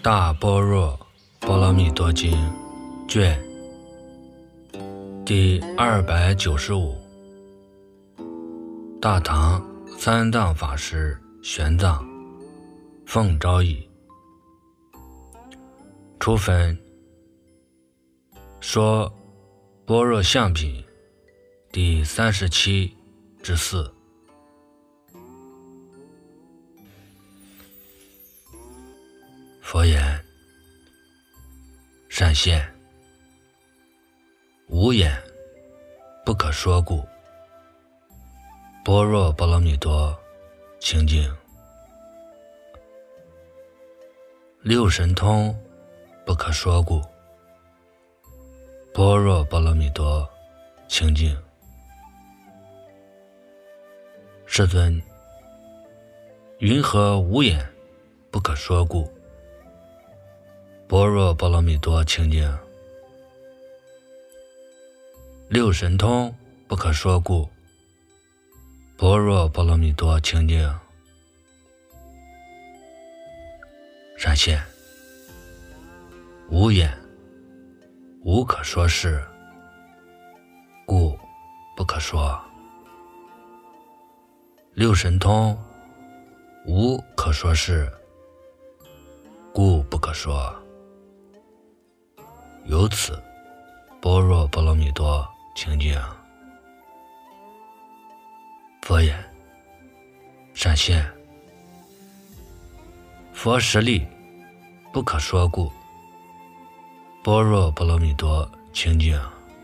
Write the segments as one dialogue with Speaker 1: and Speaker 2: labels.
Speaker 1: 大般若波罗蜜多经卷第295，大唐三藏法师玄奘奉诏译，初分说般若相品第37之4。佛言：善现，无眼不可说故，般若波罗蜜多清净。六神通不可说故，般若波罗蜜多清净。世尊，云何无眼不可说故，般若波罗蜜多清净？六神通不可说故，般若波罗蜜多清净。善现，无眼无可说事，故不可说。六神通无可说事，故不可说。由此般若波罗蜜多清净。佛言：善现，佛实力不可说故，般若波罗蜜多清净。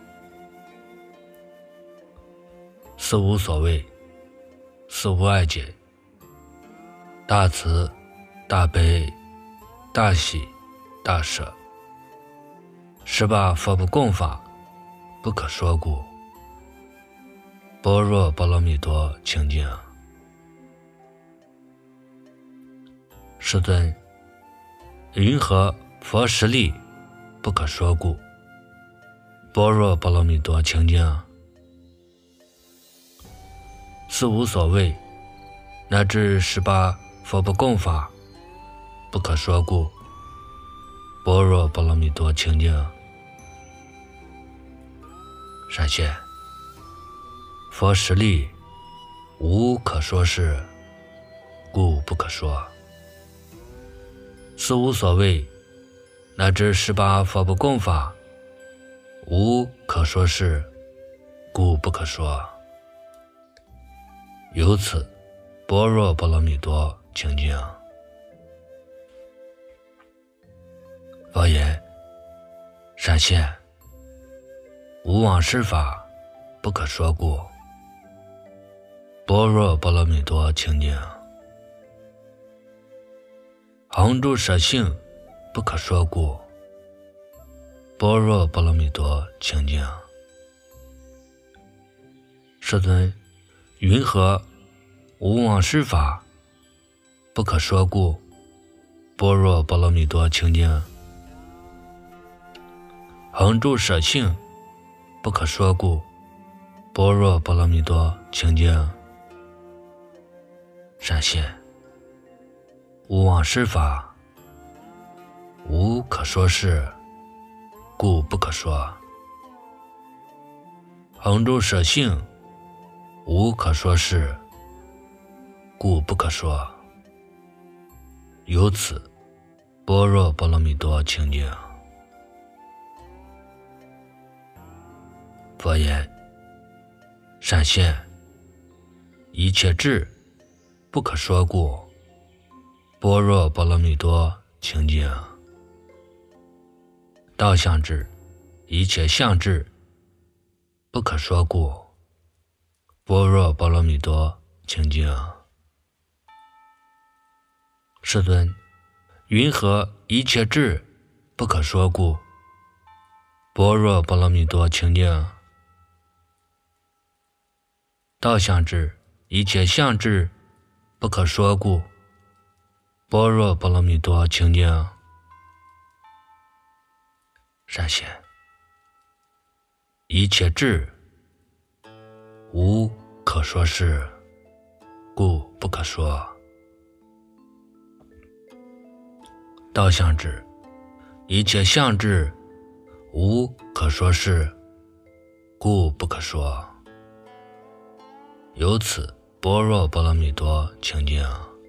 Speaker 1: 四无所谓，四无碍解，大慈大悲大喜大舍，18佛不共法不可说故，般若波罗蜜多清净。世尊，云何佛实力不可说故，般若波罗蜜多清净？四无所谓乃至18佛不共法不可说故，般若波罗蜜多清净。善现，佛实力无可说事，故不可说。四无所谓乃至18佛不共法无可说事，故不可说。由此般若波罗蜜多清净。佛言：善现，无往事法不可说故，般若波罗蜜多清净。恒住舍性不可说故，般若波罗蜜多清净。世尊，云何无往事法不可说故，般若波罗蜜多清净？恒住舍性不可说故，般若波罗蜜多清净。善现，无往事法无可说事，故不可说。恒住舍性无可说事，故不可说。由此般若波罗蜜多清净。佛言：善现，一切智不可说故，般若波罗蜜多清净。道相智一切相智不可说故，般若波罗蜜多清净。世尊，云何一切智不可说故，般若波罗蜜多清净？道相智一切相智不可说故，般若波罗蜜多清净。善现，一切智无可说事，故不可说。 道相知，一切相知，无可说是，故不可说。由此般若波罗蜜多清净。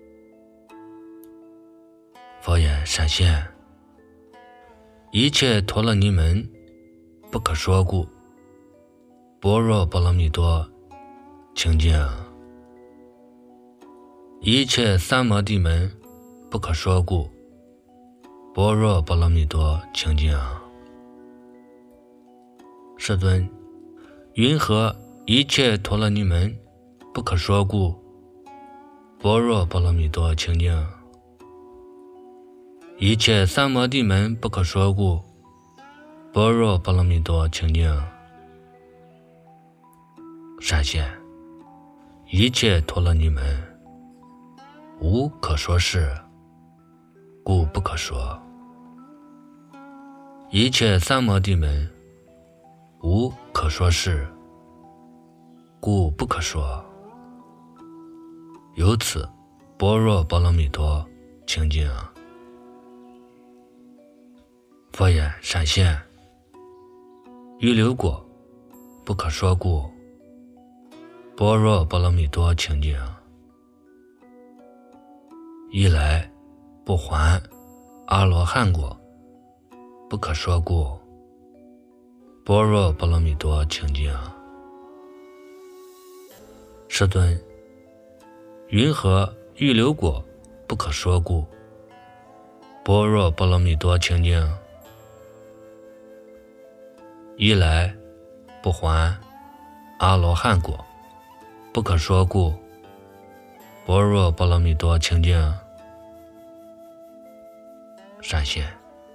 Speaker 1: 佛言：闪现，一切陀罗尼门不可说故，般若波罗蜜多清净。一切三摩地门不可说故，般若波罗蜜多清净。世尊，云何一切陀罗尼门不可说故，般若波罗蜜多清净？一切三摩地门不可说故，般若波罗蜜多清净。闪现，一切陀罗尼门无可说是，故不可说。一切三摩地门无可说是，故不可说。由此般若波罗蜜多清净。佛言：闪现，预流果不可说故，般若波罗蜜多清净。一来不还阿罗汉果不可说故，般若波罗蜜多清净。世尊，云何预流果不可说故，般若波罗蜜多清净？一来不还阿罗汉果不可说故，般若波罗蜜多清净。闪现，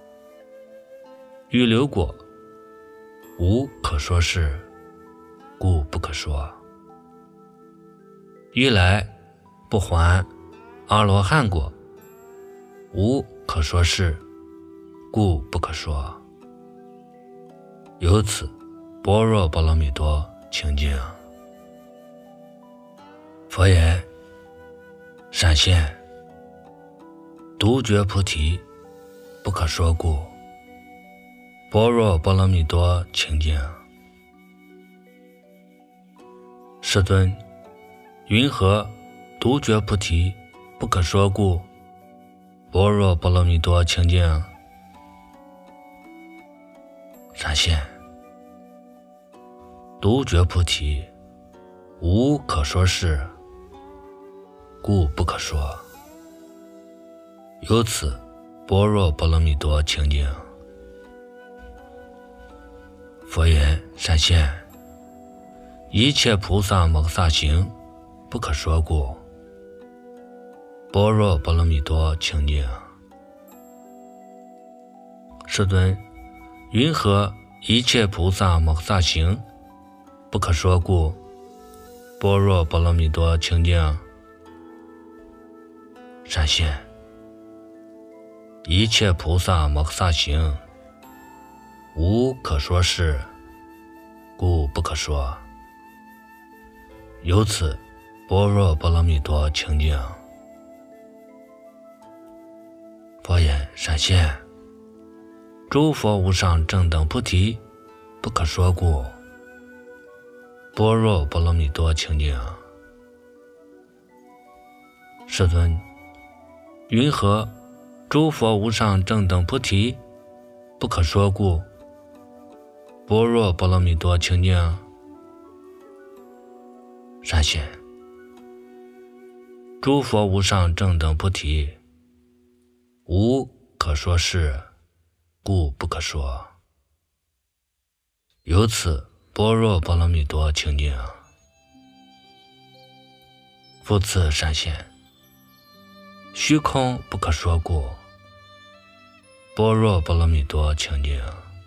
Speaker 1: 预流果无可说是，故不可说。一来不还阿罗汉果无可说是，故不可说。由此般若波罗蜜多清净。佛言：闪现，独觉菩提不可说故，般若波罗蜜多清净。世尊，云何独觉菩提不可说故，般若波罗蜜多清净？闪现，独觉菩提无可说是，故不可说。由此般若波罗蜜多清净。佛言：闪现，一切菩萨摩诃萨行不可说故，般若波罗蜜多清净。世尊，云何一切菩萨摩诃萨行不可说故，般若波罗蜜多清净？闪现，一切菩萨摩诃萨行无可说是，故不可说。由此般若波罗蜜多清净。佛言：闪现，诸佛无上正等菩提不可说故，般若波罗蜜多清净。世尊，云何诸佛无上正等菩提不可说故，般若波罗蜜多清净？闪现，诸佛无上正等菩提无可说是，故不可说。由此般若波罗蜜多清净。复次闪现，虚空不可说故，般若波罗蜜多清净。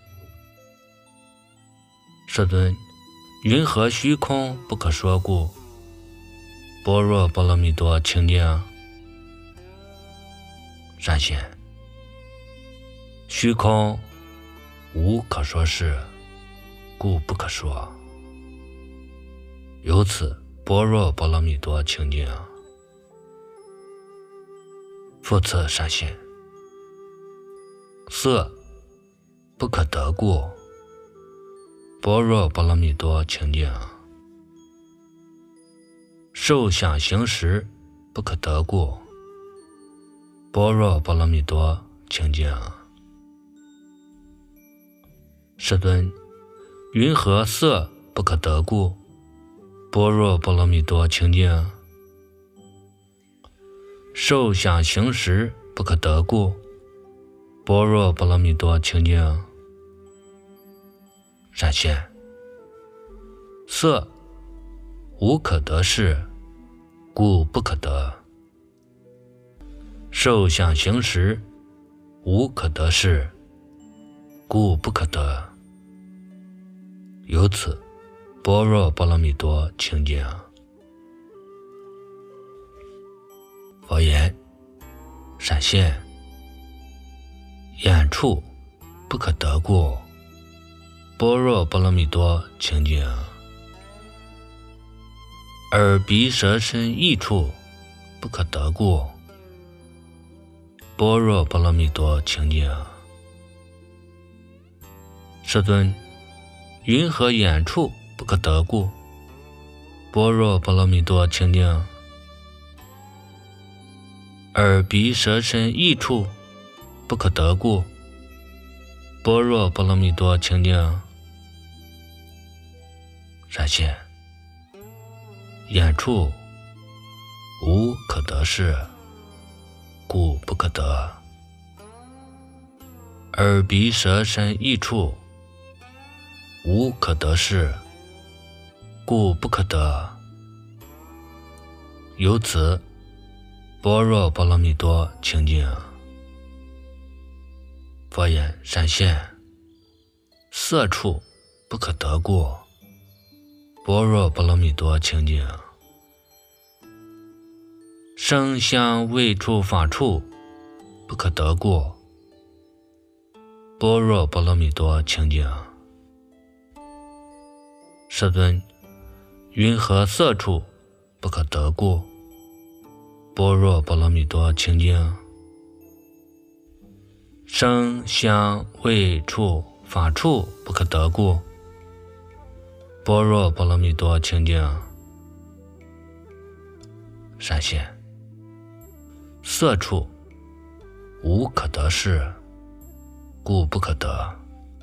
Speaker 1: 世尊，云何虚空不可说故，般若波罗蜜多清净？闪现，虚空无可说是，故不可说。由此般若波罗蜜多清净。复次闪现， 色不可得故，般若波罗蜜多清净。受想行识不可得故，般若波罗蜜多清净。世尊，云何色不可得故，般若波罗蜜多清净。受想行识不可得故，般若波罗蜜多清净。善现，色无可得事，故不可得。受想行识无可得事，故不可得。由此般若波罗蜜多清净。佛言：善现，眼处不可得故，般若波罗蜜多清净。耳鼻舌身意处不可得故，般若波罗蜜多清净。世尊，云何眼处不可得故，般若波罗蜜多清净。耳鼻舌身意处不可得故，般若波罗蜜多清净。善现，眼处无可得事，故不可得。耳鼻舌身意处无可得事，故不可得。由此般若波罗蜜多清净。佛言：善现，色处不可得故，般若波罗蜜多清净。声香味触法处不可得故，般若波罗蜜多清净。世尊，云何色处不可得故，般若波罗蜜多清净。声香味触法处不可得故，般若波罗蜜多清净。善现，色处无可得事，故不可得。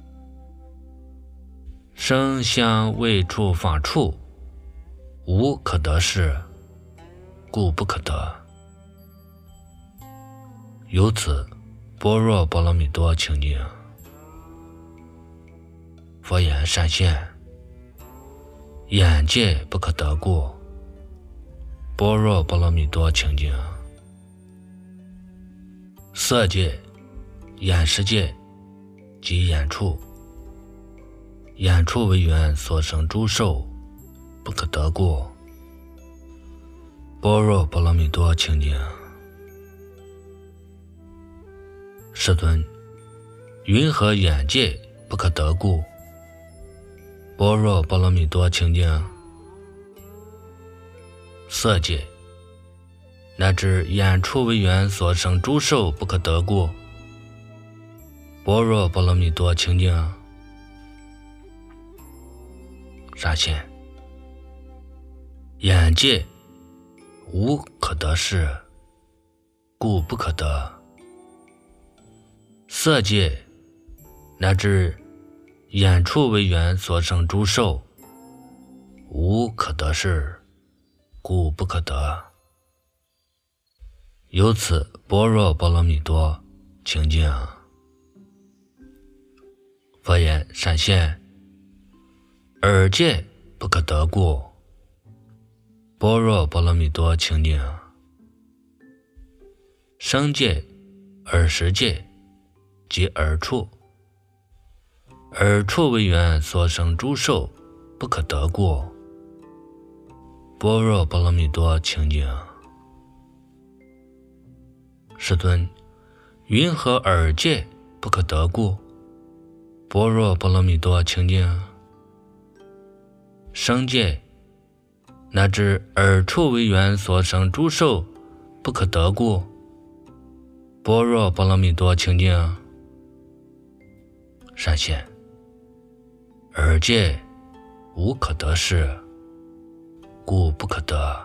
Speaker 1: 声香味触法处无可得事，故不可得。由此般若波罗蜜多清净。佛言：善现，眼界不可得故，般若波罗蜜多清净。色界、眼识界及眼处，眼处为缘所生诸受不可得故，般若波罗蜜多清净。世尊，云何眼界不可得故，般若波罗蜜多清净。色界乃至眼处为缘所生诸受不可得故，般若波罗蜜多清净。善现，眼界无可得事，故不可得。色界乃至眼处为缘所生诸受无可得事，故不可得。由此般若波罗蜜多清净。佛言：善现，耳界不可得故，般若波罗蜜多清净。声界、耳识界及耳处，耳处为缘所生诸受不可得故，般若波罗蜜多清净。世尊，云何耳界不可得故，般若波罗蜜多清净。声界乃至耳处为缘所生诸受不可得故，般若波罗蜜多清净。 善现。耳界无可得事，故不可得。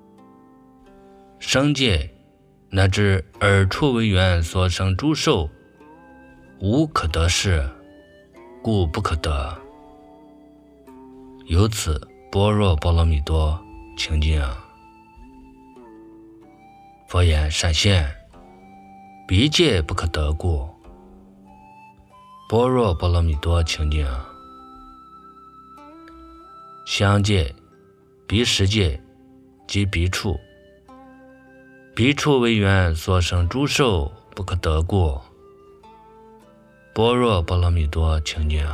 Speaker 1: 声界乃至耳处为缘所生诸受，无可得事，故不可得。由此般若波罗蜜多清净。佛言：善现，鼻界不可得故，般若波罗蜜多清净。香界、鼻识界及鼻处，鼻处为缘所生诸受不可得故，般若波罗蜜多清净。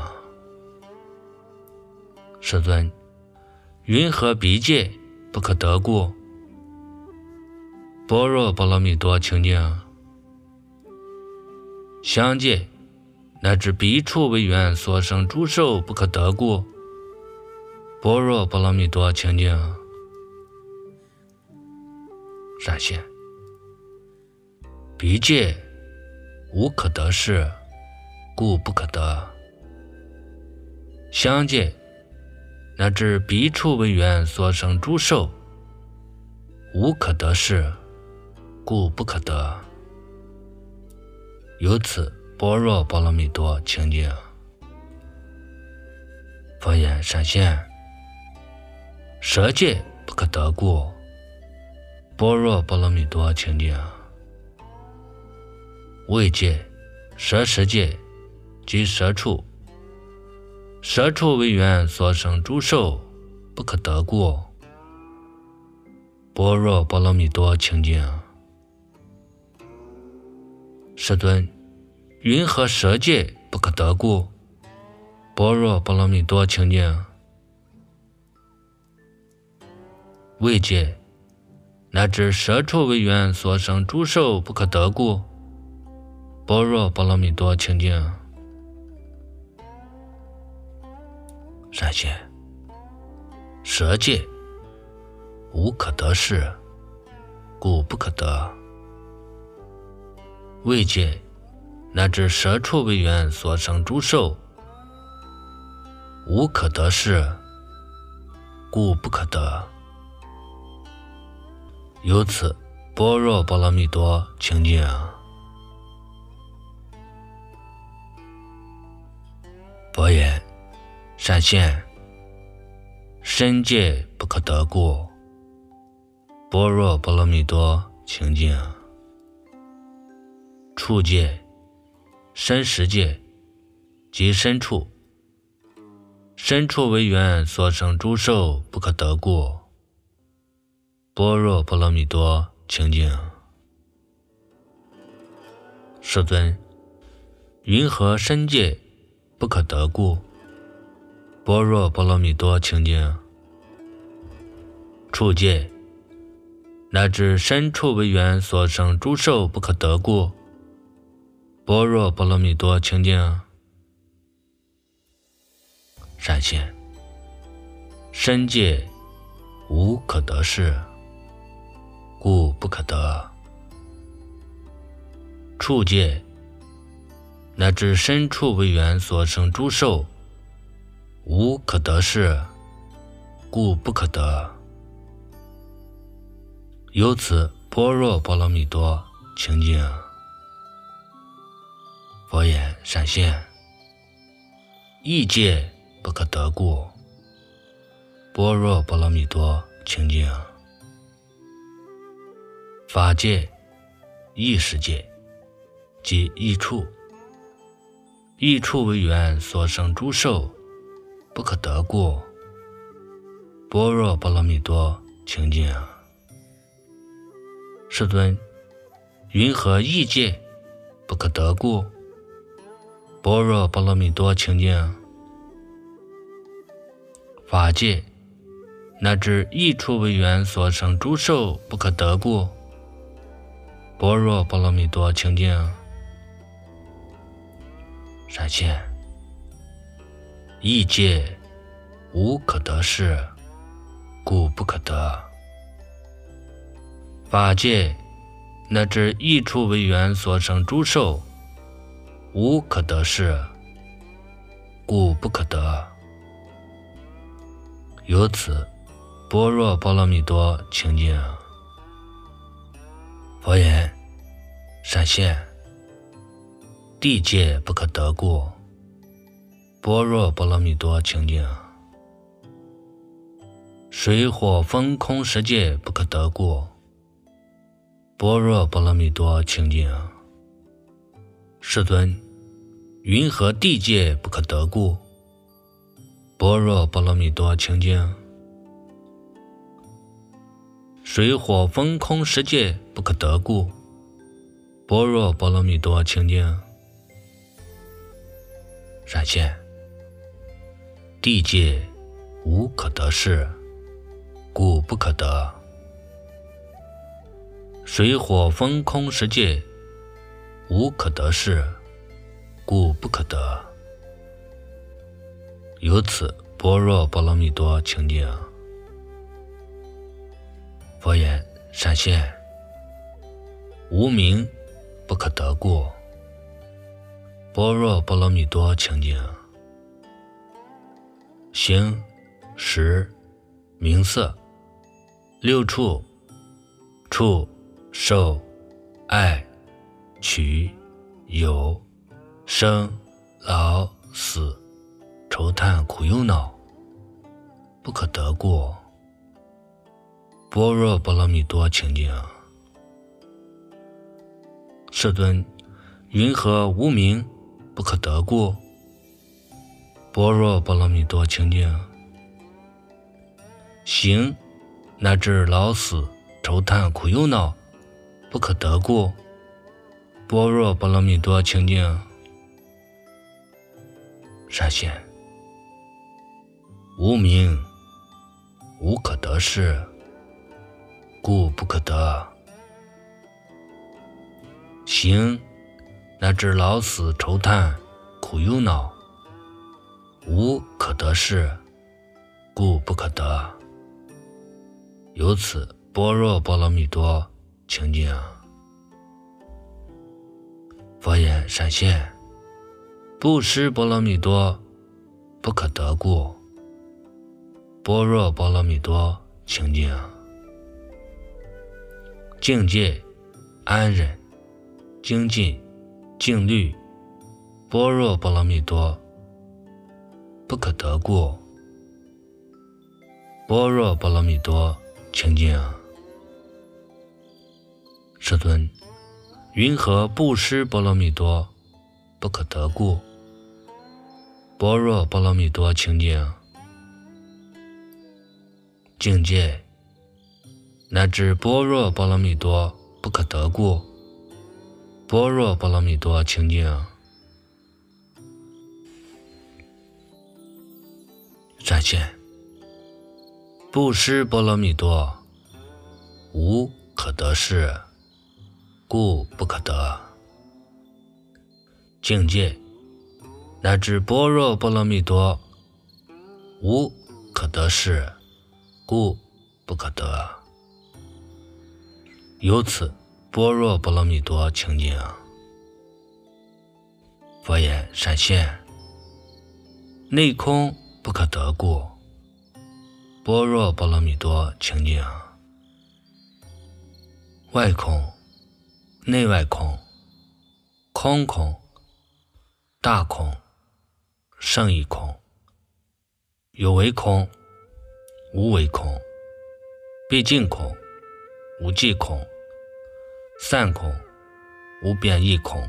Speaker 1: 世尊，云何鼻界不可得故，般若波罗蜜多清净？香界乃至鼻处为缘所生诸受不可得故，般若波罗蜜多清净。善现，鼻界无可得事，故不可得。香界乃至鼻处为缘所生诸受无可得事，故不可得。由此般若波罗蜜多清净。佛言：善现，舌界不可得故，般若波罗蜜多清净。味界、舌识界及舌处，舌处为缘所生诸受不可得故，般若波罗蜜多清净。世尊，云何舌界不可得故，般若波罗蜜多清净？味界乃至舌处为缘所生诸受不可得故，般若波罗蜜多清净。善现，舌界无可得事，故不可得。味界乃至舌处为缘所生诸受无可得事，故不可得。由此般若波罗蜜多清净。佛言：善现，身界不可得故，般若波罗蜜多清净。触界、身识界及身处，身处为缘所生诸受不可得故，般若波罗蜜多清净。世尊，云何身界不可得故，般若波罗蜜多清净？触界乃至身处为缘所生诸受不可得故，般若波罗蜜多清净。善现，身界无可得事，故不可得。触界乃至身处为缘所生诸受无可得事，故不可得。由此般若波罗蜜多清净。佛言：善现，意界不可得故，般若波罗蜜多清净。法界、意识界即意处，意处为缘所生诸受不可得故，般若波罗蜜多清净。世尊，云何意界不可得故，般若波罗蜜多清净？法界乃至意处为缘所生诸受不可得故，般若波罗蜜多清净。善现，意界无可得事，故不可得。法界乃至意处为缘所生诸受无可得事， 故不可得。由此，般若波罗蜜多清净。佛言：闪现，地界不可得故，般若波罗蜜多清净。水火风空十界不可得故，般若波罗蜜多清净。世尊，云何地界不可得故，般若波罗蜜多清净。水火风空十界不可得故，般若波罗蜜多清净。闪现，地界无可得事，故不可得。水火风空十界无可得事，故不可得。由此，般若波罗蜜多清净。佛言：闪现，无明不可得故，般若波罗蜜多清净。形、识、名色、六处、触、受、爱、取、有、生、老、死、愁叹苦忧恼，不可得故，般若波罗蜜多清净。世尊，云何无明不可得故，般若波罗蜜多清净。行乃至老死愁叹苦忧恼不可得故，般若波罗蜜多清净。闪现，无明无可得事，故不可得。行乃至老死愁叹苦忧恼无可得事，故不可得。由此，般若波罗蜜多清净。佛言：闪现，布施波罗蜜多不可得故，般若波罗蜜多清净。境界、安忍、精进、静虑、般若波罗蜜多不可得故，般若波罗蜜多清净。世尊，云何布施波罗蜜多不可得故，般若波罗蜜多清净。境界乃至般若波罗蜜多不可得故，般若波罗蜜多清净。闪现，布施波罗蜜多无可得事，故不可得。境界乃至般若波罗蜜多无可得事，故不可得。由此，般若波罗蜜多清净。佛言：闪现，内空不可得故，般若波罗蜜多清净。外空、内外空、空空、大空、胜义空、有为空、无为空、毕竟空、无际空、散空、无变异空、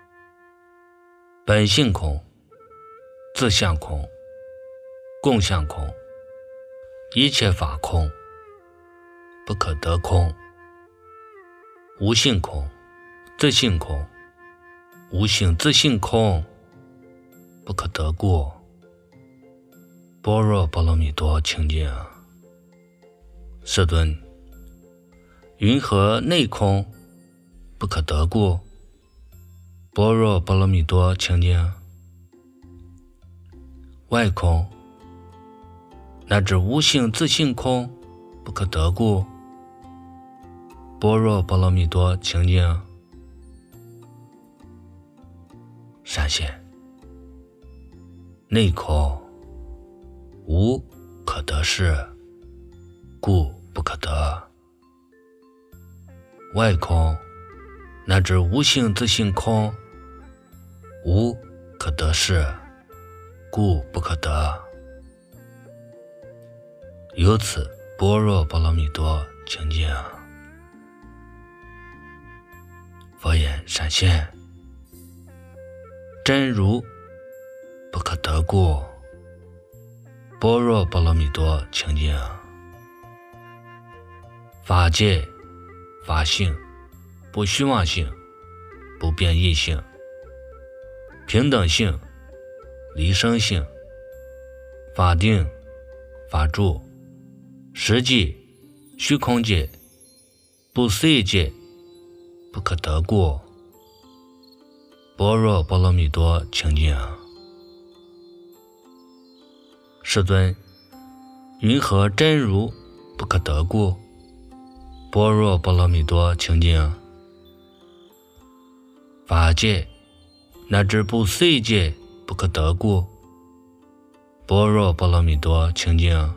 Speaker 1: 本性空、自相空、共相空，一切法空，不可得空。无性空、自性空、无性自性空，不可得故，般若波罗蜜多清净。世尊，云何内空不可得故，般若波罗蜜多清净。外空乃至无性自性空不可得故，般若波罗蜜多清净。闪现， 内空，无可得事，故不可得。外空，乃至无性自性空，无可得事，故不可得。由此般若波罗蜜多清净。佛言：闪现，真如不可得故，般若波罗蜜多清净。法界、法性，不虚妄性，不变异性，平等性，离生性，法定、法住，实际、虚空界，不思议界，不可得故，般若波罗蜜多清净。世尊，云何真如不可得故，般若波罗蜜多清净？法界乃至不思议界不可得故，般若波罗蜜多清净。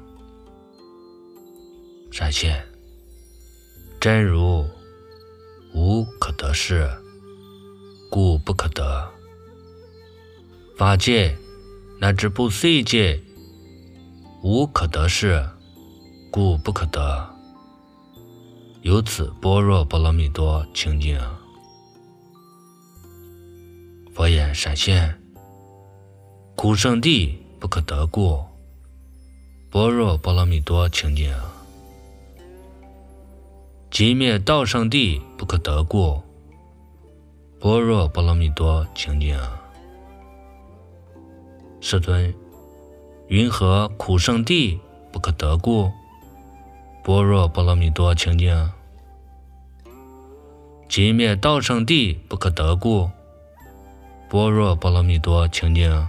Speaker 1: 闪现，真如无可得事，故不可得。法界乃至不思议界无可得事，故不可得。由此般若波罗蜜多清净。佛言：闪现，苦圣地不可得故，般若波罗蜜多清净。极灭道圣地不可得故，般若波罗蜜多清净。世尊，云何苦圣地不可得故，般若波罗蜜多清净？极灭道圣地不可得故，般若波罗蜜多清净。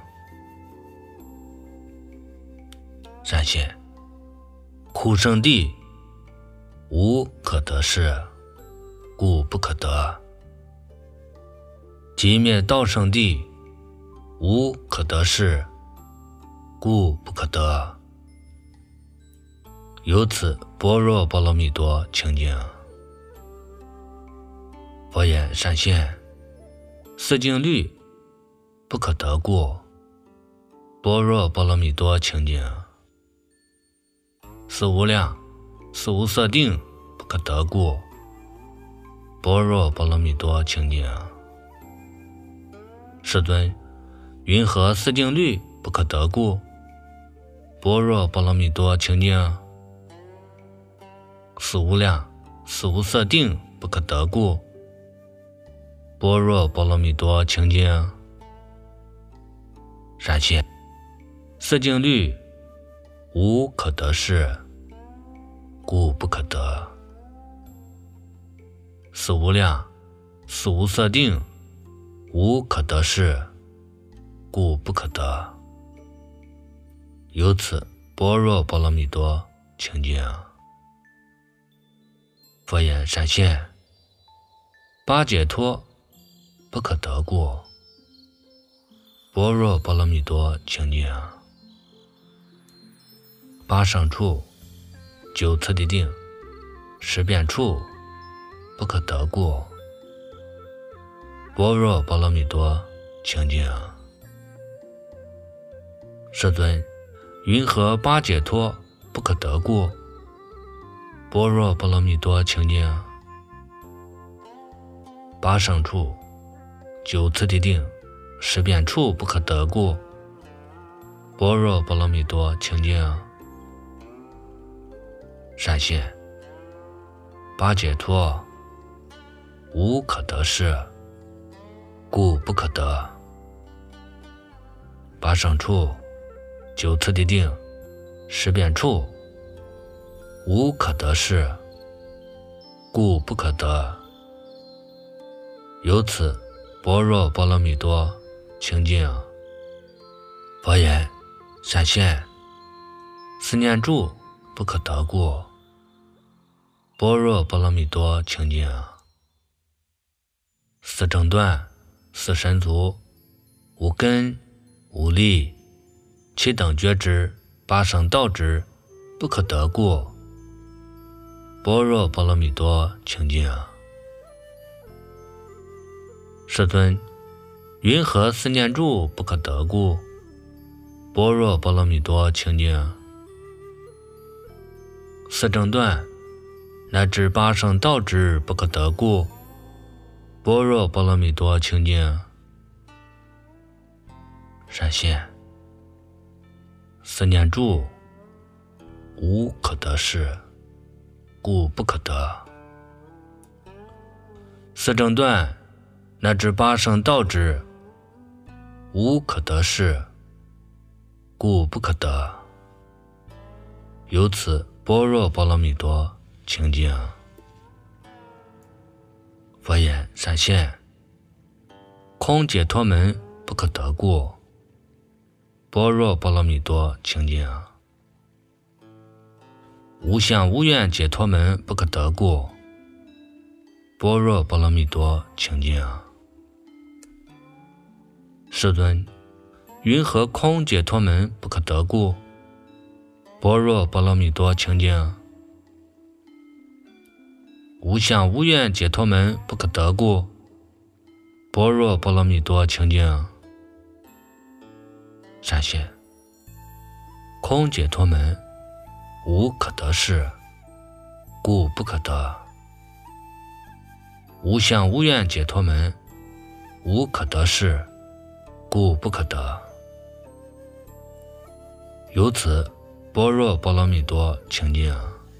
Speaker 1: 闪现，苦圣地无可得事，故不可得。极灭道圣地无可得事，故不可得。由此般若波罗蜜多清净。佛言：闪现，四境律不可得故，般若波罗蜜多清净。四无量、四无色定不可得故，般若波罗蜜多清净。世尊，云何四境律不可得故，般若波罗蜜多清净？四无量、四无色定不可得故，般若波罗蜜多清净。闪现，四境律无可得事，故不可得。四无量、四无色定无可得事，故不可得。由此般若波罗蜜多清净。佛言：闪现，八解脱不可得故，般若波罗蜜多清净。八胜处、九次第定、十遍处不可得故，般若波罗蜜多清净。世尊，云何八解脱不可得故，般若波罗蜜多清净？八胜处、九次第定、十遍处不可得故，般若波罗蜜多清净。闪现，八解脱无可得事，故不可得。八胜处、九次第定、十遍处无可得事，故不可得。由此般若波罗蜜多清净。佛言：闪现，四念住不可得故，般若波罗蜜多清净。四正断、四神足，无根、无力、 七等觉支、八圣道支不可得故。般若波罗蜜多清净。世尊，云何四念住不可得故？般若波罗蜜多清净。四正断乃至八圣道支不可得故。般若波罗蜜多清净。善现，四念住无可得事，故不可得。四正断乃至八圣道支无可得事，故不可得。由此般若波罗蜜多清净。佛言：善现，空解脱门不可得故。般若波罗蜜多清净。无相无愿解脱门不可得故。般若波罗蜜多清净。世尊，云何空解脱门不可得故？般若波罗蜜多清净。无相无愿解脱门不可得故。般若波罗蜜多清净。善现，空解脱门无可得事，故不可得。无相无愿解脱门无可得事，故不可得。由此般若波罗蜜多清净。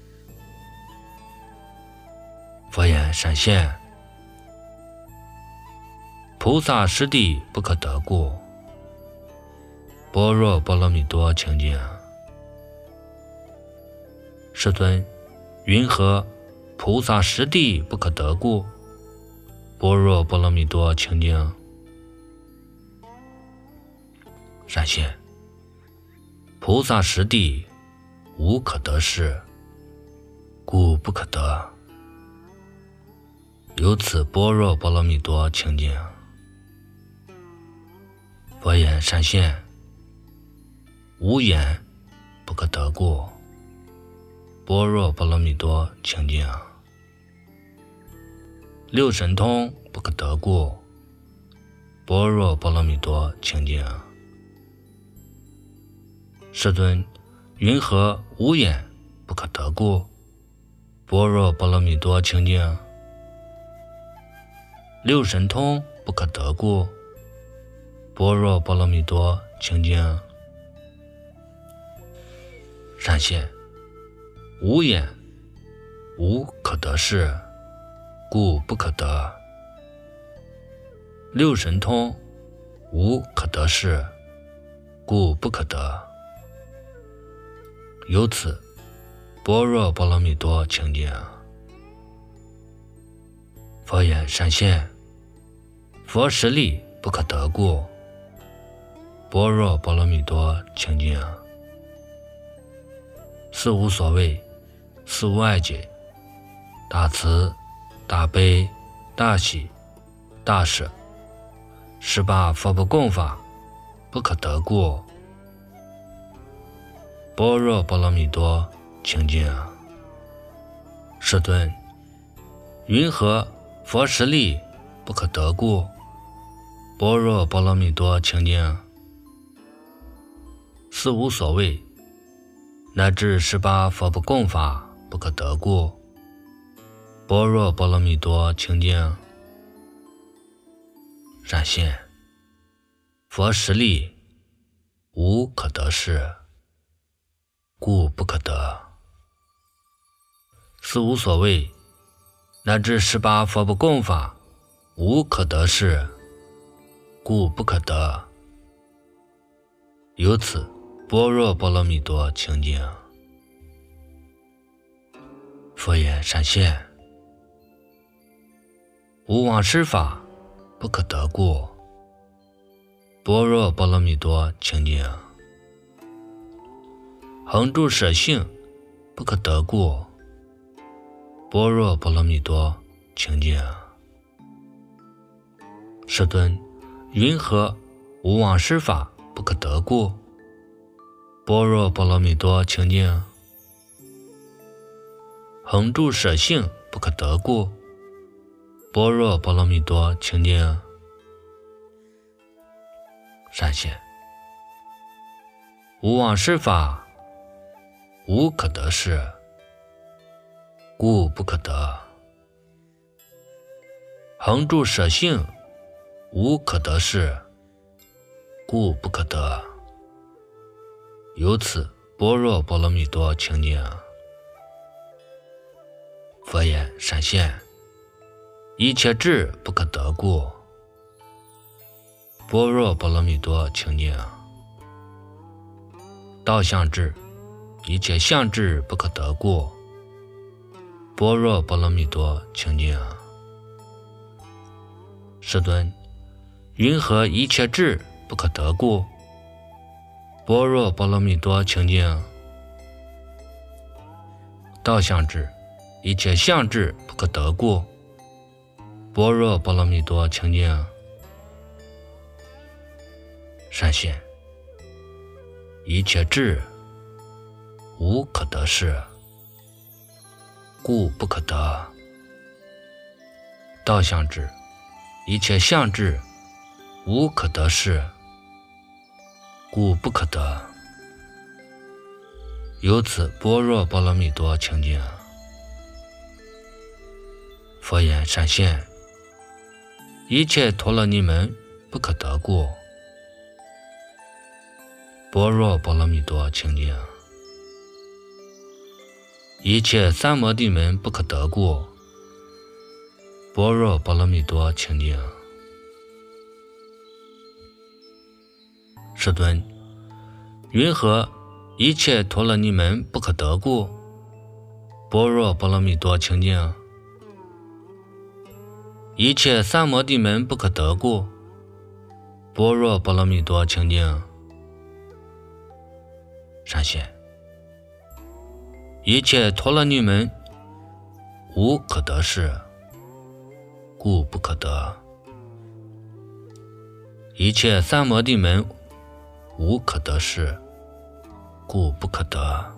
Speaker 1: 佛言：善现，菩萨实地不可得故。般若波罗蜜多清净。世尊，云何菩萨实地不可得故？般若波罗蜜多清净。善现，菩萨实地无可得事，故不可得。由此般若波罗蜜多清净。佛言：善现，无眼不可得故。般若波罗蜜多清净。六神通不可得故。般若波罗蜜多清净。世尊，云何无眼不可得故？般若波罗蜜多清净。六神通不可得故。般若波罗蜜多清净。善现，无眼无可得事，故不可得。六神通无可得事，故不可得。由此般若波罗蜜多清净。佛言：善现，佛实力不可得故。般若波罗蜜多清净。四无所谓，四无碍解，大慈、大悲、大喜、大舍，18佛不共法不可得故。般若波罗蜜多清净。世尊，云何佛实力不可得故？般若波罗蜜多清净。四无所谓，乃至18佛不共法不可得故。般若波罗蜜多清净。善现，佛实力无可得事，故不可得。四无所谓，乃至18佛不共法无可得事，故不可得。由此般若波罗蜜多清净。佛言：善现，无妄施法不可得故。般若波罗蜜多清净。恒住舍性不可得故。般若波罗蜜多清净。世尊，云何无妄施法不可得故？ 般若波罗蜜多清净。恒住舍性不可得故，般若波罗蜜多清净。善现，无往事法，无可得事，故不可得。恒住舍性，无可得事，故不可得。由此般若波罗蜜多清净。佛言：善现，一切智不可得故，般若波罗蜜多清净。道相智，一切相智不可得故，般若波罗蜜多清净。世尊，云何一切智不可得故，般若波罗蜜多清净？道相智，一切相智不可得故，般若波罗蜜多清净。善现，一切智无可得事，故不可得。道相智，一切相智无可得事，故不可得。由此般若波罗蜜多清净。佛言：善现，一切陀罗尼门不可得故，般若波罗蜜多清净。一切三摩地门不可得故，般若波罗蜜多清净。世尊，云何一切陀罗尼门不可得故，般若波罗蜜多清净？一切三摩地门不可得故，般若波罗蜜多清净。善现，一切陀罗尼门无可得事，故不可得。一切三摩地门无可得事，故不可得。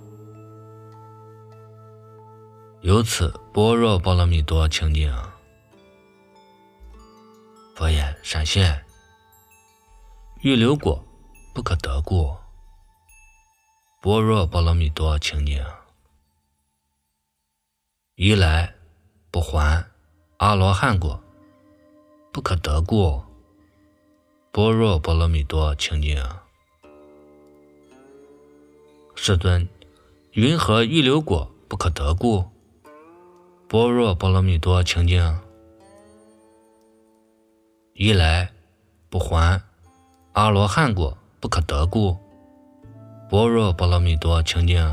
Speaker 1: 由此般若波罗蜜多清净。佛言：善现，欲流果不可得故，般若波罗蜜多清净。一来不还阿罗汉果不可得故，般若波罗蜜多清净。世尊，云何欲流果不可得故，般若波罗蜜多清净？一来不还阿罗汉果不可得故，般若波罗蜜多清净。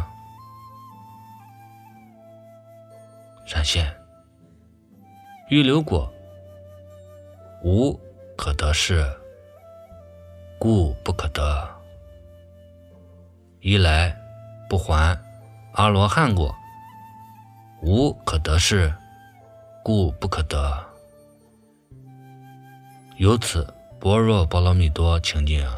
Speaker 1: 善现，欲流果无可得事，故不可得。一来不还阿罗汉果无可得事，故不可得。由此般若波罗蜜多清净。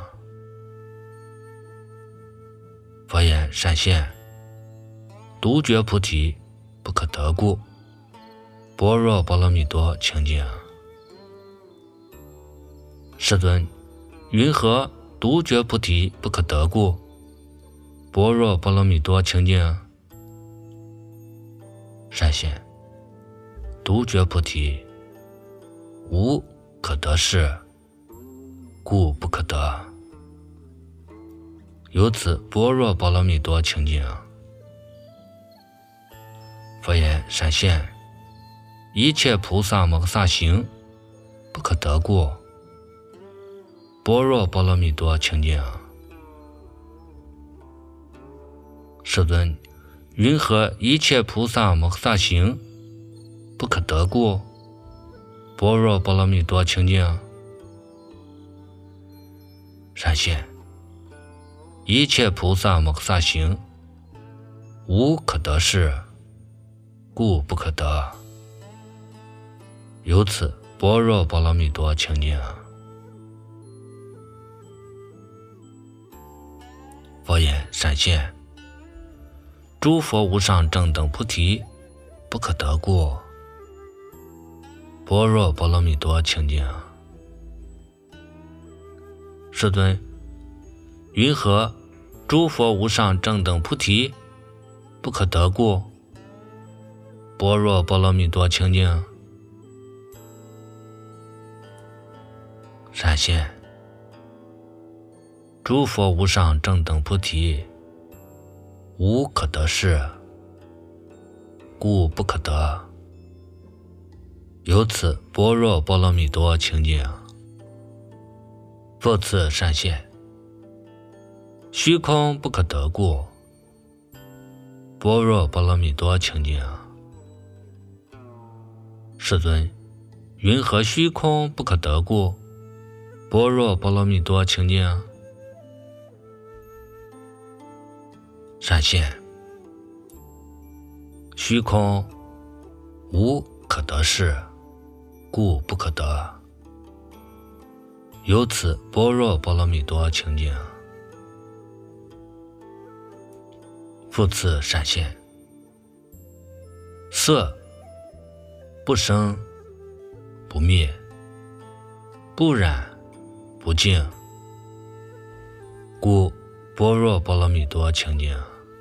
Speaker 1: 佛言：善现，独觉菩提不可得故，般若波罗蜜多清净。世尊，云何独觉菩提不可得故，般若波罗蜜多清净？善现，独觉菩提无可得事，故不可得。由此般若波罗蜜多清净。佛言：善现，一切菩萨摩诃萨行不可得故，般若波罗蜜多清净。世尊，云何一切菩萨摩诃萨行不可得故，般若波罗蜜多清净？善现，一切菩萨摩诃萨行无可得事，故不可得。由此般若波罗蜜多清净。 佛言：闪现，诸佛无上正等菩提，不可得故。般若波罗蜜多清净。世尊，云何诸佛无上正等菩提，不可得故？般若波罗蜜多清净。闪现，诸佛无上正等菩提，无可得事，故不可得。由此般若波罗蜜多清净。复次闪现，虚空不可得故。般若波罗蜜多清净。世尊，云何虚空不可得故？般若波罗蜜多清净。闪现，虚空无可得事，故不可得。由此般若波罗蜜多清净。复次闪现，色不生不灭，不染不净，故般若波罗蜜多清净。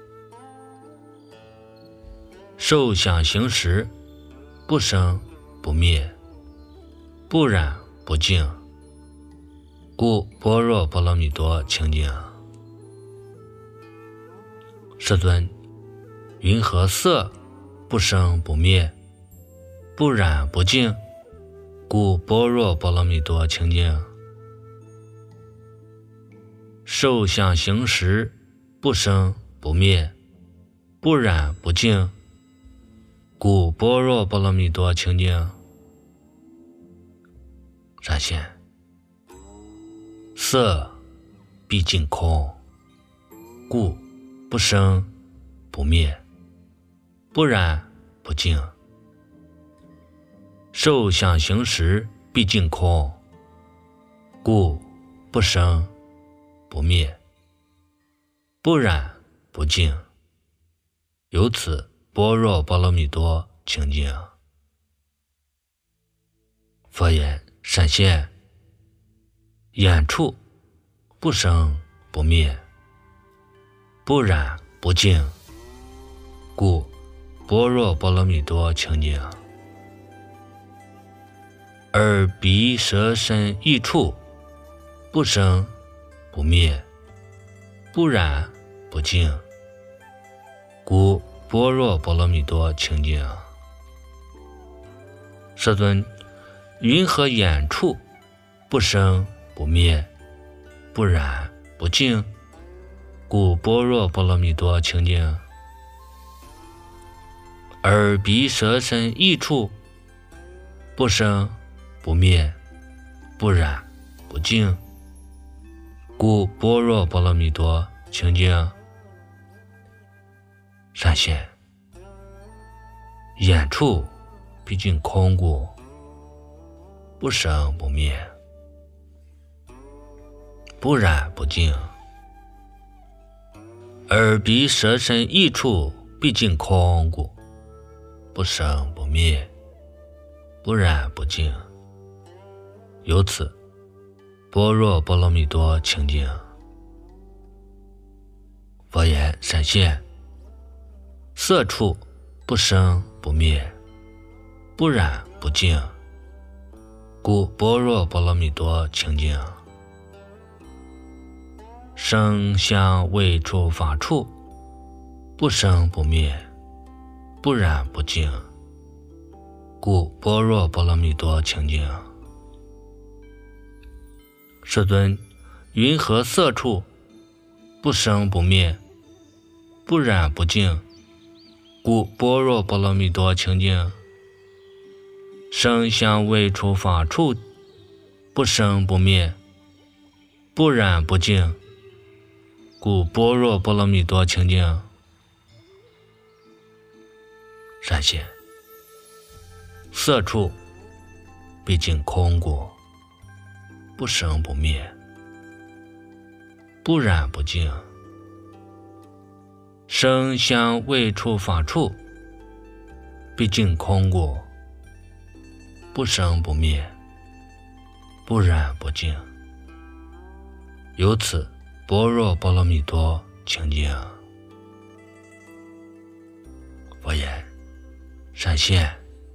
Speaker 1: 受想行识不生不灭，不染不净，故般若波罗蜜多清净。世尊，云何色不生不灭，不染不净，故般若波罗蜜多清净。受想行识不生不灭，不染不净，故般若波罗蜜多清净。闪现，色毕竟空，故不生不灭，不染不净。受想行识毕竟空，故不生不灭，不染不净。由此般若波罗蜜多清净。佛言：闪现，眼处不生不灭，不染不净，故般若波罗蜜多清净。耳鼻舌身意处不生不灭，不染不净，故般若波罗蜜多清净。世尊，云何眼处不生不灭，不染不净，故般若波罗蜜多清净。耳鼻舌身意处不生不灭，不染不净，故般若波罗蜜多清净。闪现，眼处毕竟空故，不生不灭，不染不净。耳鼻舌身意处毕竟空故，不生不灭，不染不净。由此般若波罗蜜多清净。佛言：闪现，色处不生不灭，不染不净，故般若波罗蜜多清净。声香味触法处不生不灭，不染不净，故般若波罗蜜多清净。世尊，云何色处不生不灭，不染不净，故般若波罗蜜多清净。声香味触法处不生不灭，不染不净，故般若波罗蜜多清净。闪现，色处毕竟空故，不生不灭，不染不净， 声香味触法处，毕竟空过，不生不灭，不染不净。由此般若波罗蜜多清净。佛言：善现，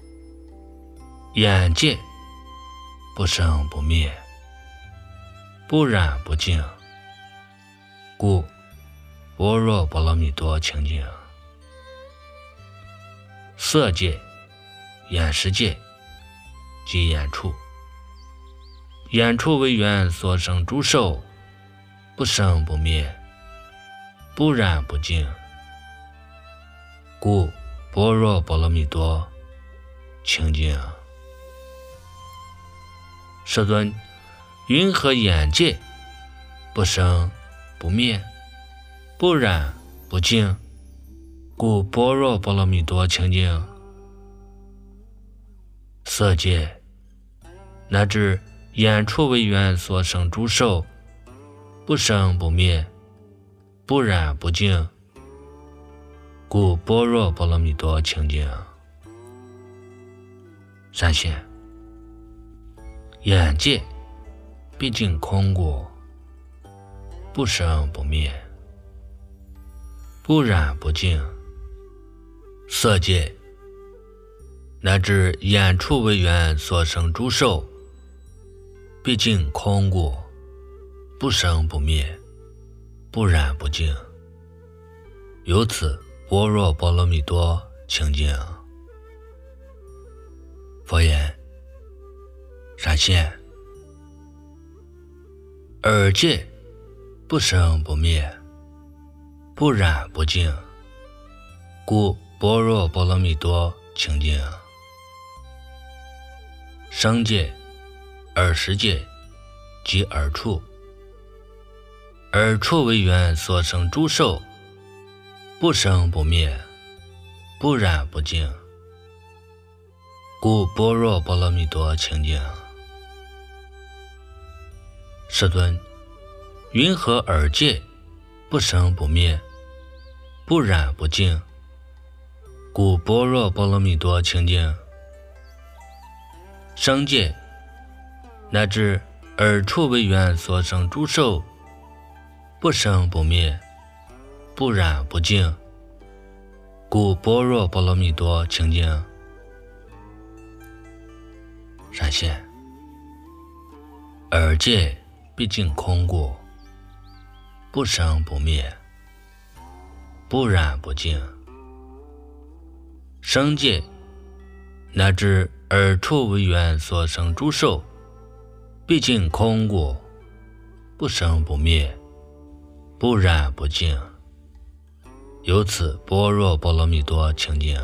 Speaker 1: 眼界不生不灭，不染不净，故般若波罗蜜多清净。色界、眼识界即眼处，眼处为缘所生诸受，不生不灭，不染不净，故般若波罗蜜多清净。世尊，云何眼界不生不灭，不染不净，故般若波罗蜜多清净？色界乃至眼处为缘所生诸受，不生不灭，不染不净，故般若波罗蜜多清净。善现，眼界毕竟空过，不生不灭，不染不净。色界乃至眼处为缘所生诸受，毕竟空过，不生不灭，不染不净。由此般若波罗蜜多清净。佛言：善现，耳界不生不灭，不染不净，故般若波罗蜜多清净。声界、耳识界即耳处，耳处为缘所生诸受，不生不灭，不染不净，故般若波罗蜜多清净。世尊，云何耳界不生不灭，不染不净，故般若波罗蜜多清净？声界乃至耳处为缘所生诸受，不生不灭，不染不净，故般若波罗蜜多清净。善现，耳界毕竟空过，不生不灭，不染不净。声界乃至耳处为缘所生诸受，毕竟空过，不生不灭，不染不净。由此般若波罗蜜多清净。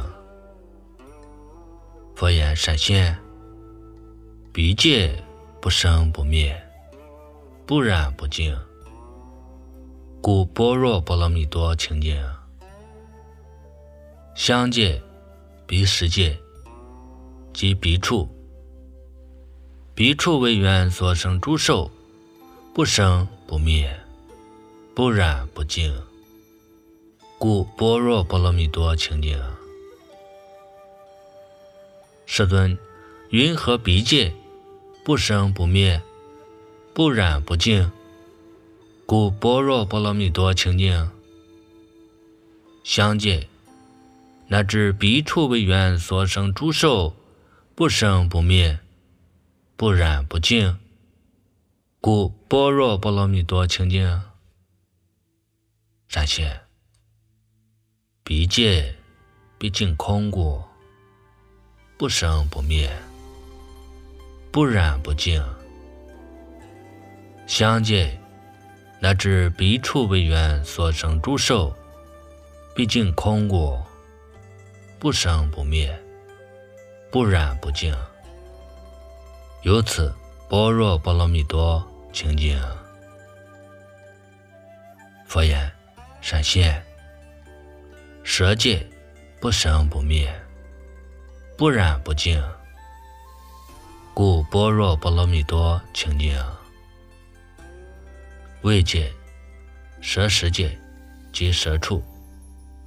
Speaker 1: 佛言：善现，鼻界不生不灭，不染不净，故般若波罗蜜多清净。香界、鼻识界即鼻处，鼻处为缘所生诸受，不生不灭，不染不净，故般若波罗蜜多清净。世尊，云何鼻界不生不灭，不染不净，故般若波罗蜜多清净？香界乃至鼻处为缘所生诸受，不生不灭，不染不净，故般若波罗蜜多清净。善现，鼻界毕竟空过，不生不灭，不染不净。香界乃至鼻处为缘所生诸受，毕竟空过，不生不灭，不染不净。由此般若波罗蜜多清净。佛言：善现，舌界不生不灭，不染不净，故般若波罗蜜多清净。味界、舌识界及舌处，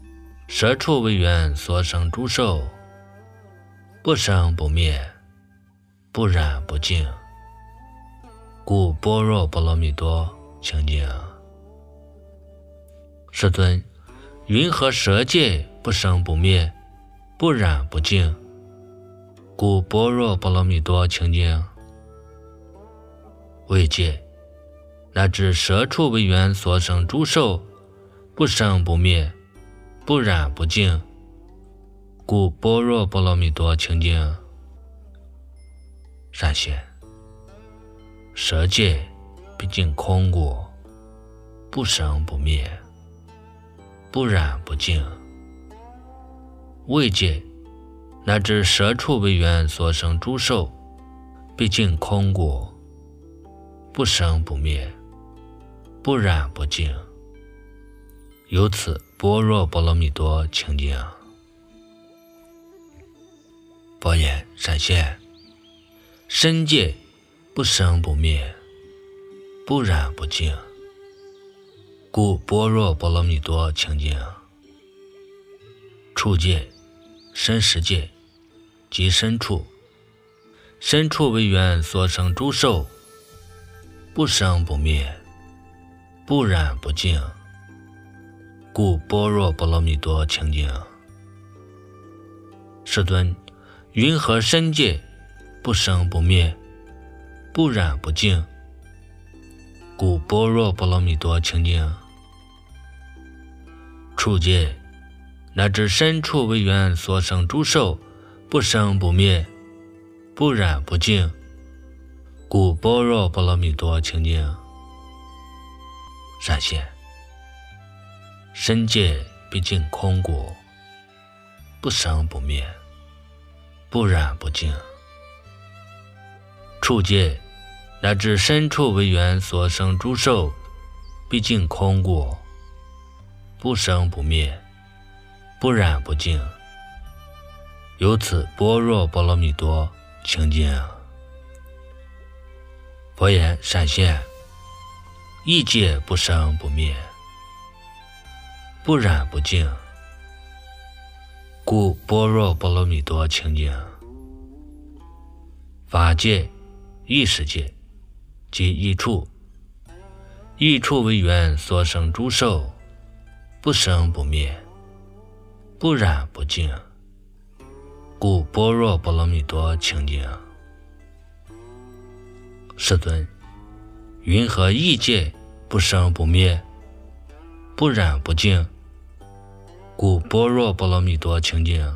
Speaker 1: 舍处为缘所生诸受，不生不灭，不染不净，故般若波罗蜜多清净。世尊，云何舍界不生不灭，不染不净，故般若波罗蜜多清净？为戒，乃至舍处为缘所生诸受，不生不灭，不染不净，故般若波罗蜜多清净。善贤，舍界毕竟空故，不生不灭，不染不净。为戒，乃至舍处为缘所生诸受，毕竟空故，不生不灭，不染不净。由此般若波罗蜜多清净。佛言：善贤，身界不生不灭，不染不净，故般若波罗蜜多清净。处界、身识界即身处，身处为缘所生诸受，不生不灭，不染不净，故般若波罗蜜多清净。世尊，云何身界不生不灭，不染不净，故般若波罗蜜多清净？处界，乃至身处为缘所生诸受，不生不灭，不染不净，故般若波罗蜜多清净。善贤，身界毕竟空故，不生不灭，不染不净。处界，乃至身处为缘所生诸受，毕竟空故，不生不灭，不染不净。由此般若波罗蜜多清净。佛言：善贤，意界不生不灭，不染不净，故般若波罗蜜多清净。法界、意识界即意处，意处为缘所生诸受，不生不灭，不染不净，故般若波罗蜜多清净。世尊，云何意界不生不灭，不染不净，故般若波罗蜜多清净？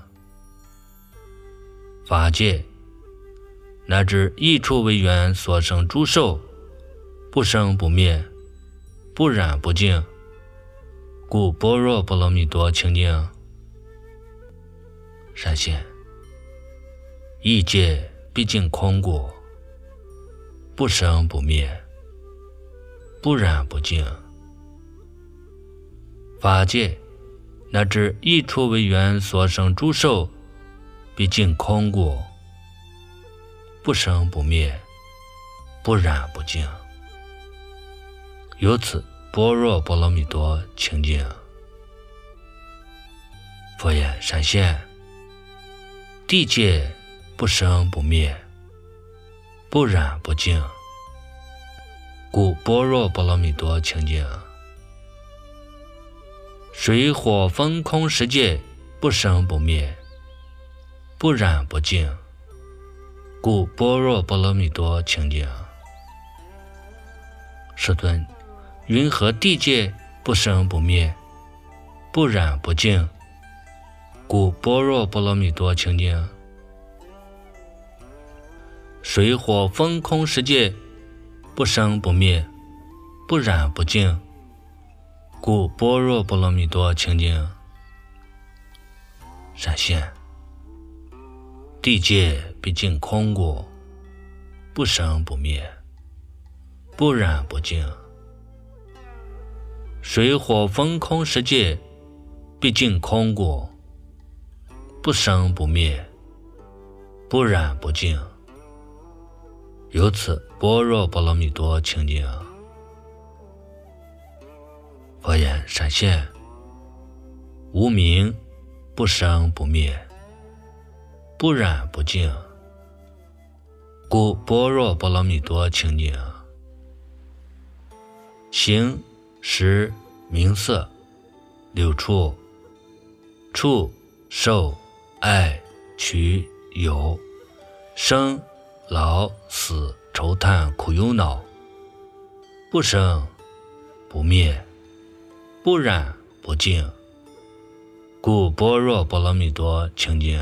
Speaker 1: 法界，乃至意处为缘所生诸受，不生不灭，不染不净，故般若波罗蜜多清净。善贤，意界毕竟空故，不生不灭，不染不净。法界，乃至意处为缘所生诸受，毕竟空故，不生不灭，不染不净。由此般若波罗蜜多清净。佛言：善贤，地界不生不灭，不染不净，故般若波罗蜜多清净。水火风空十界不生不灭，不染不净，故般若波罗蜜多清净。世尊，云何地界不生不灭，不染不净，故般若波罗蜜多清净？水火风空十界不生不灭，不染不净，故般若波罗蜜多清净。善贤，地界毕竟空故，不生不灭，不染不净。水火风空十界毕竟空故，不生不灭，不染不净。由此般若波罗蜜多清净。佛言：善贤，无明不生不灭，不染不净，故般若波罗蜜多清净。形、识、名色、六处，触、受、爱、取、有，生、老、死、愁叹、苦忧恼，不生不灭，不染不净，故般若波罗蜜多清净。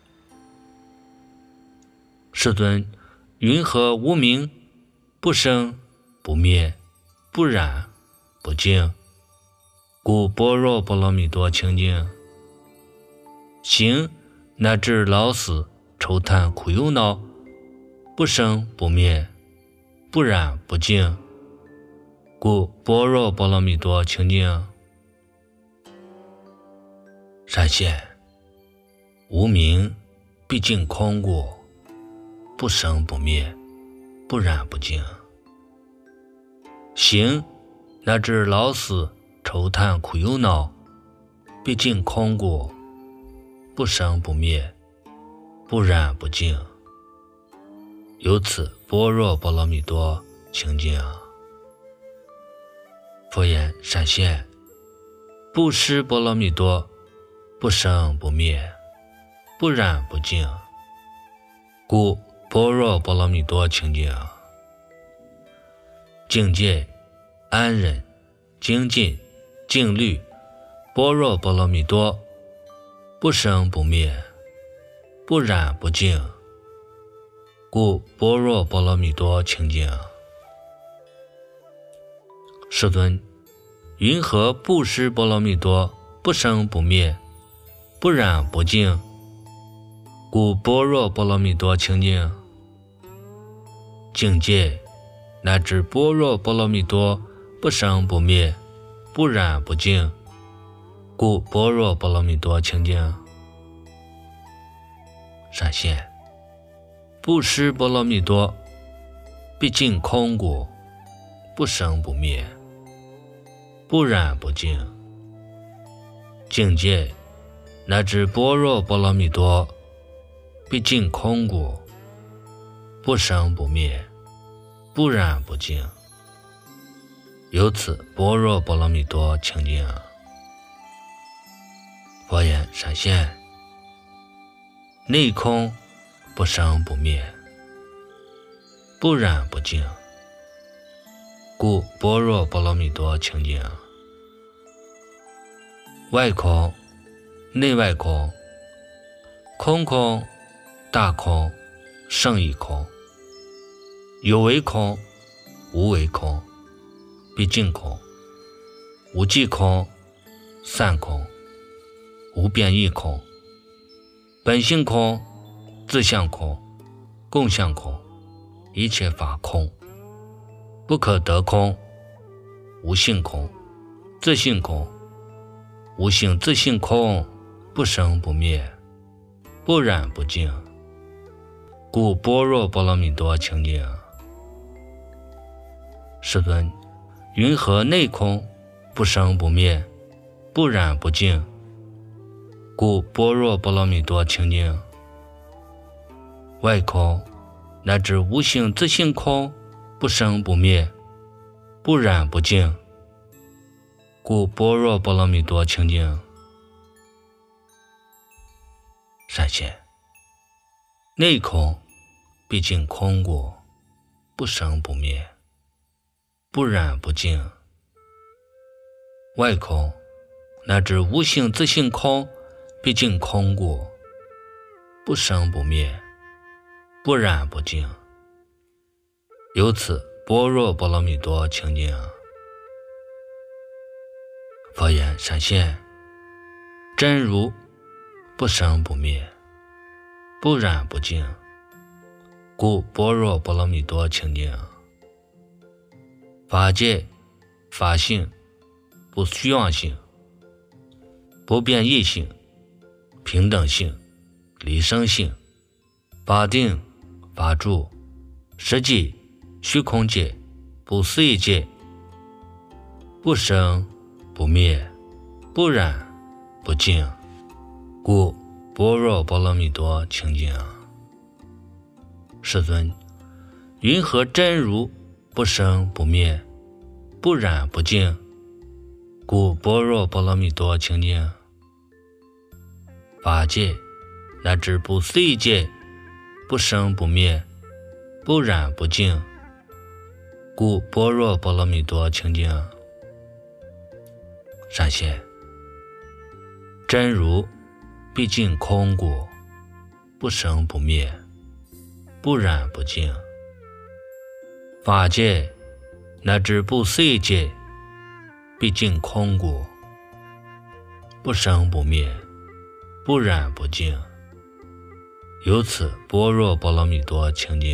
Speaker 1: 世尊，云何无明不生不灭，不染不净，故般若波罗蜜多清净。形乃至老死愁叹苦忧恼，不生不灭，不染不净，故般若波罗蜜多清净。善现，无明毕竟空故，不生不灭，不染不净。形乃至老死愁叹苦忧恼，毕竟空故，不生不灭，不染不净。由此般若波罗蜜多清净。佛言：善现，布施波罗蜜多，不生不灭，不染不净，故般若波罗蜜多清净。境界、安忍、精进、静虑、般若波罗蜜多，不生不灭，不染不净，故般若波罗蜜多清净。世尊，云何布施波罗蜜多，不生不灭，不染不净，故般若波罗蜜多清净。境界乃至般若波罗蜜多，不生不灭，不染不净，故般若波罗蜜多清净。善现，布施波罗蜜多，毕竟空故，不生不灭，不染不净。境界乃至般若波罗蜜多，毕竟空故，不生不灭，不染不净。由此般若波罗蜜多清净。佛言：善现，内空不生不灭，不染不净，故般若波罗蜜多清净。外空、内外空，空空、大空、胜义空，有为空、无为空，毕竟空，无记空、散空，无变异空，本性空、自相空、共相空，一切法空，不可得空，无性空、自性空，无性自性空，不生不灭，不染不净，故般若波罗蜜多清净。世尊，云何内空不生不灭，不染不净，故般若波罗蜜多清净。外空乃至无性自性空，不生不灭，不染不净，故般若波罗蜜多清净。善现，内空毕竟空故，不生不灭，不染不净。外空乃至无性自性空，毕竟空故，不生不灭，不染不净。由此般若波罗蜜多清净。佛言：善现，真如不生不灭，不染不净，故般若波罗蜜多清净。法界、法性、不虚妄性、不变异性、平等性、离生性、法定、法住、实际、虚空界、不思议界，不生不灭，不染不净， 故般若波罗蜜多清净。世尊，云何真如不生不灭，不染不净，故般若波罗蜜多清净。法界乃至不思议界，不生不灭，不染不净，故般若波罗蜜多清净。善现，真如毕竟空故，不生不灭，不染不净。法界乃至不思议界，毕竟空故，不生不灭，不染不净。由此般若波罗蜜多清净。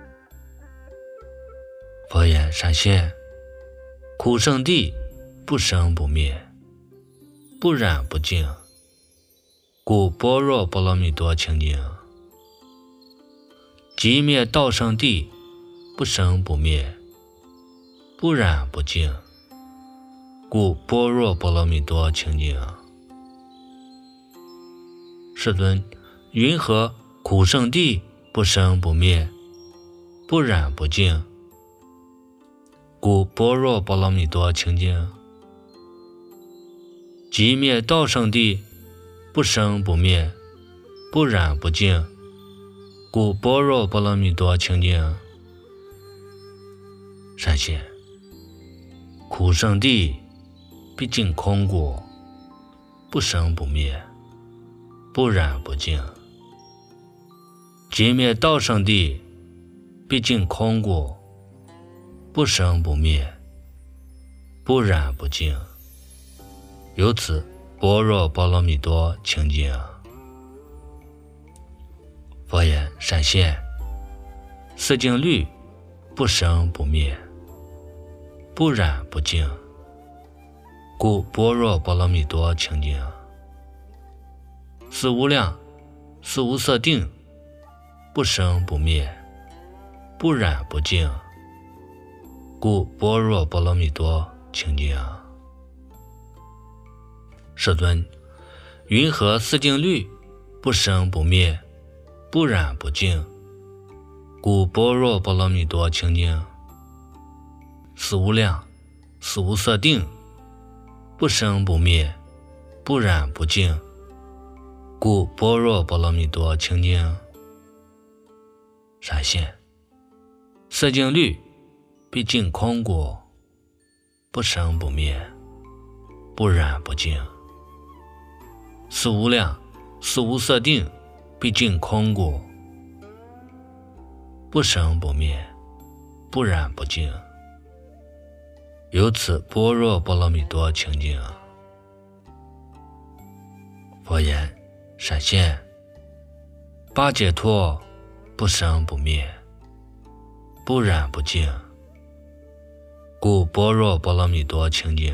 Speaker 1: 佛言：善现，苦圣地不生不灭，不染不净，故般若波罗蜜多清净。寂灭道圣地不生不灭，不染不净，故般若波罗蜜多清净。世尊，云何苦圣地不生不灭，不染不净，故般若波罗蜜多清净。寂灭道圣地不生不灭，不染不净，故般若波罗蜜多清净。善现，苦圣地毕竟空故，不生不灭，不染不净。寂灭道圣地毕竟空故，不生不灭，不染不净。由此般若波罗蜜多清净。佛言：善现，四境律不生不灭，不染不净，故般若波罗蜜多清净。四无量、四无色定不生不灭，不染不净，故般若波罗蜜多清净。世尊，云何四境律不生不灭，不染不净，故般若波罗蜜多清净。四无量、四无色定不生不灭，不染不净，故般若波罗蜜多清净。善现，四境律毕竟空故，不生不灭，不染不净。四无量、四无色定毕竟空故，不生不灭，不染不净。由此般若波罗蜜多清净。佛言：善现，八解脱不生不灭，不染不净，故般若波罗蜜多清净。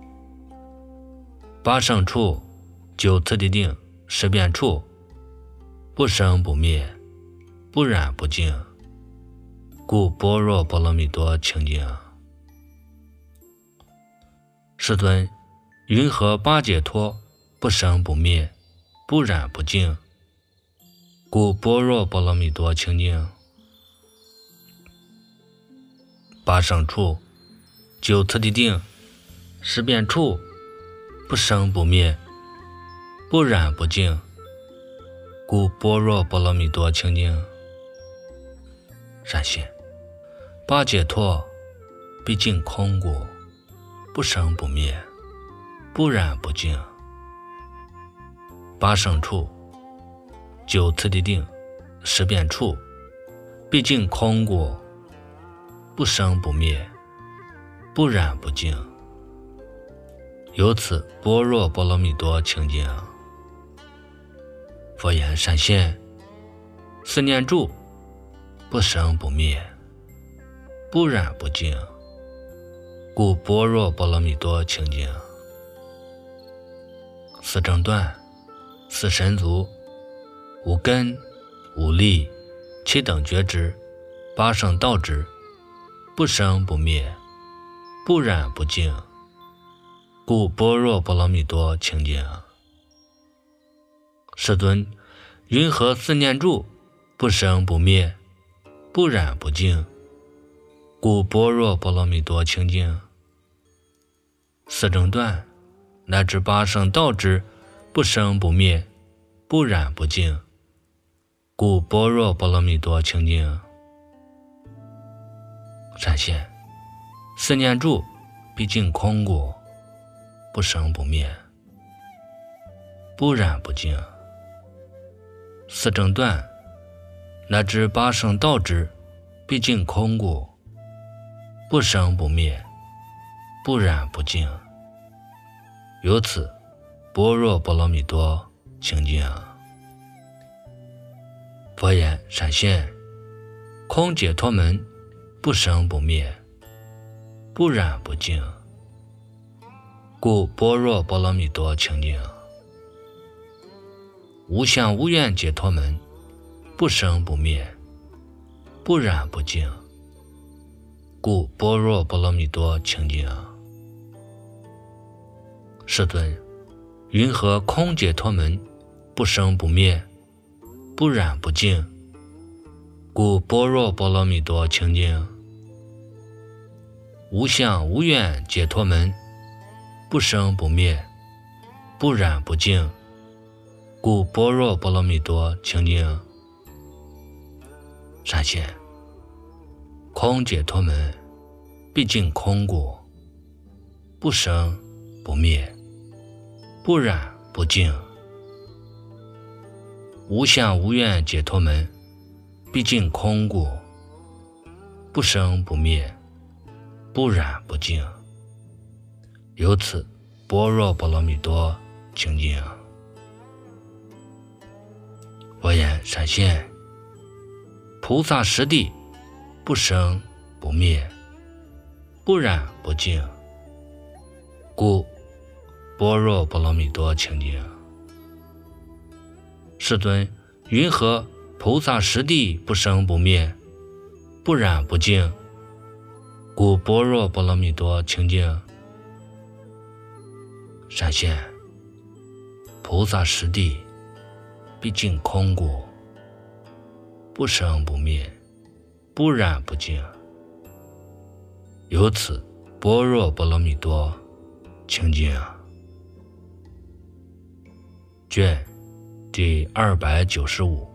Speaker 1: 八胜处、九次第定、十遍处不生不灭，不染不净，故般若波罗蜜多清净。世尊，云何八解脱不生不灭，不染不净，故般若波罗蜜多清净。八胜处、九次第定、十遍处不生不灭，不染不净，故般若波罗蜜多清净。善现，八解脱毕竟空故，不生不灭，不染不净。八胜处、九次第定、十遍处毕竟空故，不生不灭，不染不净。由此般若波罗蜜多清净。佛言：善现，四念住不生不灭，不染不净，故般若波罗蜜多清净。四正断、四神足、五根、五力、七等觉支、八圣道支不生不灭，不染不净，故般若波罗蜜多清净。 世尊，云何四念住，不生不灭，不染不净，故般若波罗蜜多清净。四正断乃至八圣道之，不生不灭，不染不净，故般若波罗蜜多清净。闪现，四念住，毕竟空故，不生不灭，不染不净。四正断乃至八圣道之，毕竟空故，不生不灭，不染不净。由此般若波罗蜜多清净。佛言：闪现，空解脱门，不生不灭，不染不净，故般若波罗蜜多清净。无相无愿解脱门，不生不灭，不染不净，故般若波罗蜜多清净。世尊，云何空解脱门，不生不灭，不染不净，故般若波罗蜜多清净。无相无愿解脱门，不生不灭，不染不净，故般若波罗蜜多清净。闪现，空解脱门，毕竟空故，不生不灭，不染不净。无相无愿解脱门，毕竟空故，不生不灭，不染不净。由此般若波罗蜜多清净。佛言：闪现，菩萨实地，不生不灭，不染不净，故般若波罗蜜多清净。世尊，云何菩萨实地不生不灭，不染不净，故般若波罗蜜多清净。闪现，菩萨实地，毕竟空故，不生不灭，不染不净。由此般若波罗蜜多清净。卷第295。